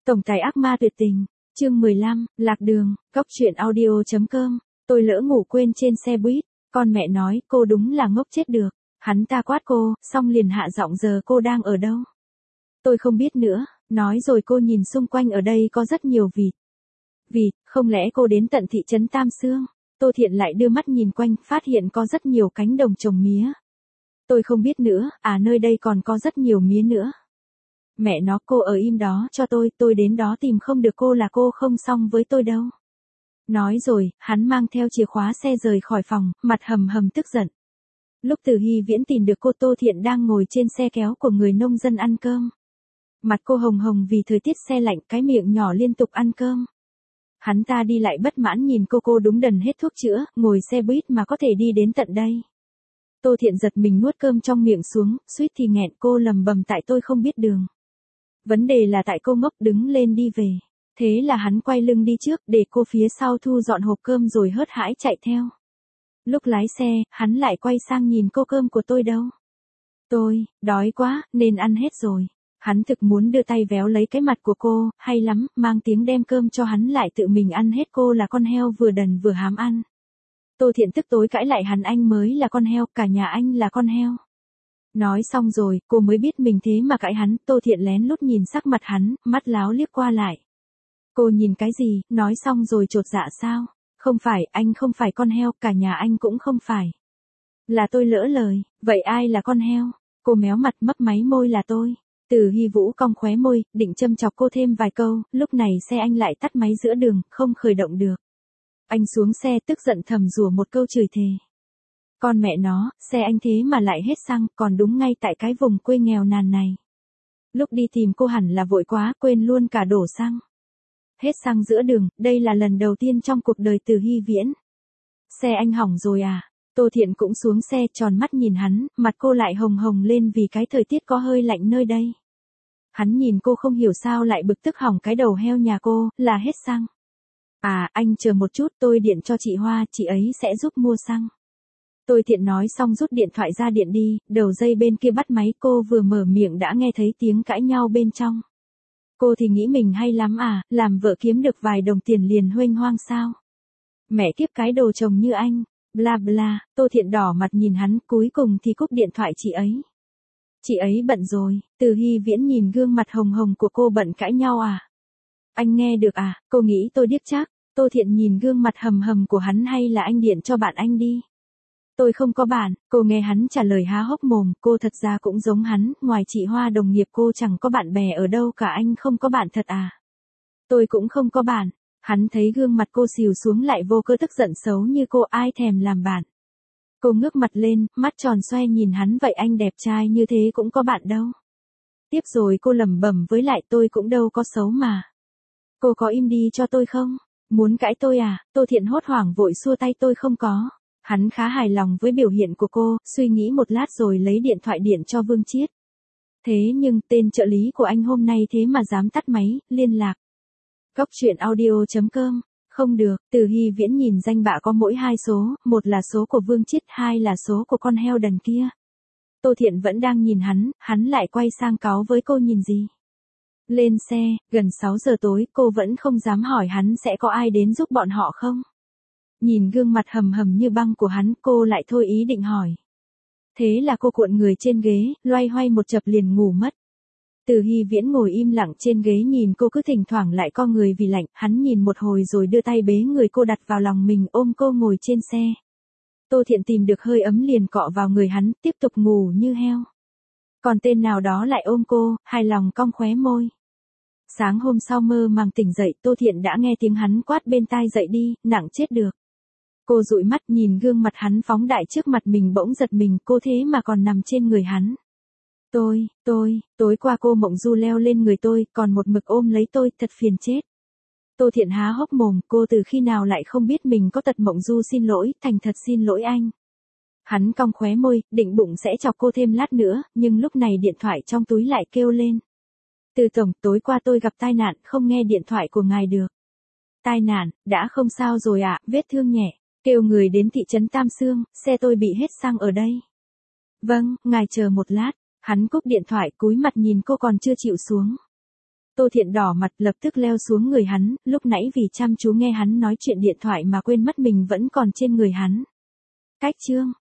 Tổng tài ác ma tuyệt tình, chương 15, lạc đường, cóc truyện audio.com, tôi lỡ ngủ quên trên xe buýt, con mẹ nói cô đúng là ngốc chết được, hắn ta quát cô, xong liền hạ giọng giờ cô đang ở đâu. Tôi không biết nữa, nói rồi cô nhìn xung quanh ở đây có rất nhiều vịt. Vịt, không lẽ cô đến tận thị trấn Tam Xương? Tô Thiện lại đưa mắt nhìn quanh, phát hiện có rất nhiều cánh đồng trồng mía. Tôi không biết nữa, nơi đây còn có rất nhiều mía nữa. Mẹ nó, cô ở im đó cho tôi đến đó tìm không được cô là cô không xong với tôi đâu. Nói rồi, hắn mang theo chìa khóa xe rời khỏi phòng, mặt hầm hầm tức giận. Lúc Từ Hy Viễn tìm được cô, Tô Thiện đang ngồi trên xe kéo của người nông dân ăn cơm. Mặt cô hồng hồng vì thời tiết se lạnh, cái miệng nhỏ liên tục ăn cơm. Hắn ta đi lại bất mãn nhìn cô đúng đần hết thuốc chữa, ngồi xe buýt mà có thể đi đến tận đây. Tô Thiện giật mình nuốt cơm trong miệng xuống, suýt thì nghẹn, cô lầm bầm tại tôi không biết đường. Vấn đề là tại cô ngốc, đứng lên đi về. Thế là hắn quay lưng đi trước, để cô phía sau thu dọn hộp cơm rồi hớt hải chạy theo. Lúc lái xe, hắn lại quay sang nhìn cô, cơm của tôi đâu? Tôi, đói quá, nên ăn hết rồi. Hắn thực muốn đưa tay véo lấy cái mặt của cô, hay lắm, mang tiếng đem cơm cho hắn lại tự mình ăn hết, cô là con heo vừa đần vừa hám ăn. Tô Thiện tức tối cãi lại hắn, anh mới là con heo, cả nhà anh là con heo. Nói xong rồi, cô mới biết mình thế mà cãi hắn, Tô Thiện lén lút nhìn sắc mặt hắn, mắt láo liếc qua lại. Cô nhìn cái gì, nói xong rồi chột dạ sao? Không phải, anh không phải con heo, cả nhà anh cũng không phải. Là tôi lỡ lời, vậy ai là con heo? Cô méo mặt mấp máy môi, là tôi. Từ Hy Vũ cong khóe môi, định châm chọc cô thêm vài câu, lúc này xe anh lại tắt máy giữa đường, không khởi động được. Anh xuống xe tức giận thầm rủa một câu chửi thề. Con mẹ nó, xe anh thế mà lại hết xăng, còn đúng ngay tại cái vùng quê nghèo nàn này. Lúc đi tìm cô hẳn là vội quá, quên luôn cả đổ xăng. Hết xăng giữa đường, đây là lần đầu tiên trong cuộc đời Từ Hy Viễn. Xe anh hỏng rồi à? Tô Thiện cũng xuống xe, tròn mắt nhìn hắn, mặt cô lại hồng hồng lên vì cái thời tiết có hơi lạnh nơi đây. Hắn nhìn cô không hiểu sao lại bực tức, hỏng cái đầu heo nhà cô, là hết xăng. Anh chờ một chút, tôi điện cho chị Hoa, chị ấy sẽ giúp mua xăng. Tô Thiện nói xong rút điện thoại ra điện đi, đầu dây bên kia bắt máy, cô vừa mở miệng đã nghe thấy tiếng cãi nhau bên trong. Cô thì nghĩ mình hay lắm làm vợ kiếm được vài đồng tiền liền huênh hoang sao? Mẹ kiếp, cái đồ chồng như anh, bla bla. Tô Thiện đỏ mặt nhìn hắn, cuối cùng thì cúp điện thoại chị ấy. Chị ấy bận rồi. Từ Hy Viễn nhìn gương mặt hồng hồng của cô, bận cãi nhau Anh nghe được cô nghĩ tôi điếc chắc. Tô Thiện nhìn gương mặt hầm hầm của hắn, hay là anh điện cho bạn anh đi. Tôi không có bạn. Cô nghe hắn trả lời há hốc mồm, cô thật ra cũng giống hắn, ngoài chị Hoa đồng nghiệp cô chẳng có bạn bè ở đâu cả. Anh không có bạn thật Tôi cũng không có bạn. Hắn thấy gương mặt cô xìu xuống lại vô cớ tức giận, xấu như cô ai thèm làm bạn. Cô ngước mặt lên, mắt tròn xoe nhìn hắn, vậy anh đẹp trai như thế cũng có bạn đâu. Tiếp rồi cô lẩm bẩm với lại, tôi cũng đâu có xấu mà. Cô có im đi cho tôi không? Muốn cãi tôi Tô Thiện hốt hoảng vội xua tay, tôi không có. Hắn khá hài lòng với biểu hiện của cô, suy nghĩ một lát rồi lấy điện thoại điện cho Vương Chiết. Thế nhưng, tên trợ lý của anh hôm nay thế mà dám tắt máy, liên lạc. Cóc truyện audio.com, không được. Từ Hy Viễn nhìn danh bạ có mỗi 2 số, một là số của Vương Chiết, 2 là số của con heo đần kia. Tô Thiện vẫn đang nhìn hắn lại quay sang cáu với cô, nhìn gì? Lên xe, gần 6 giờ tối, cô vẫn không dám hỏi hắn sẽ có ai đến giúp bọn họ không? Nhìn gương mặt hầm hầm như băng của hắn, cô lại thôi ý định hỏi. Thế là cô cuộn người trên ghế, loay hoay một chập liền ngủ mất. Từ Hy Viễn ngồi im lặng trên ghế nhìn cô, cứ thỉnh thoảng lại co người vì lạnh, hắn nhìn một hồi rồi đưa tay bế người cô đặt vào lòng mình, ôm cô ngồi trên xe. Tô Thiện tìm được hơi ấm liền cọ vào người hắn, tiếp tục ngủ như heo. Còn tên nào đó lại ôm cô, hài lòng cong khóe môi. Sáng hôm sau mơ màng tỉnh dậy, Tô Thiện đã nghe tiếng hắn quát bên tai, dậy đi, nặng chết được. Cô dụi mắt nhìn gương mặt hắn phóng đại trước mặt mình, bỗng giật mình, cô thế mà còn nằm trên người hắn. Tối qua cô mộng du leo lên người tôi, còn một mực ôm lấy tôi, thật phiền chết. Tô Thiện há hốc mồm, cô từ khi nào lại không biết mình có tật mộng du, xin lỗi, thành thật xin lỗi anh. Hắn cong khóe môi, định bụng sẽ chọc cô thêm lát nữa, nhưng lúc này điện thoại trong túi lại kêu lên. Từ tổng, tối qua tôi gặp tai nạn, không nghe điện thoại của ngài được. Tai nạn, đã không sao rồi vết thương nhẹ. Kêu người đến thị trấn Tam Xương, xe tôi bị hết xăng ở đây. Vâng, ngài chờ một lát. Hắn cúp điện thoại, cúi mặt nhìn cô còn chưa chịu xuống. Tô Thiện đỏ mặt lập tức leo xuống người hắn, lúc nãy vì chăm chú nghe hắn nói chuyện điện thoại mà quên mất mình vẫn còn trên người hắn. Cách chương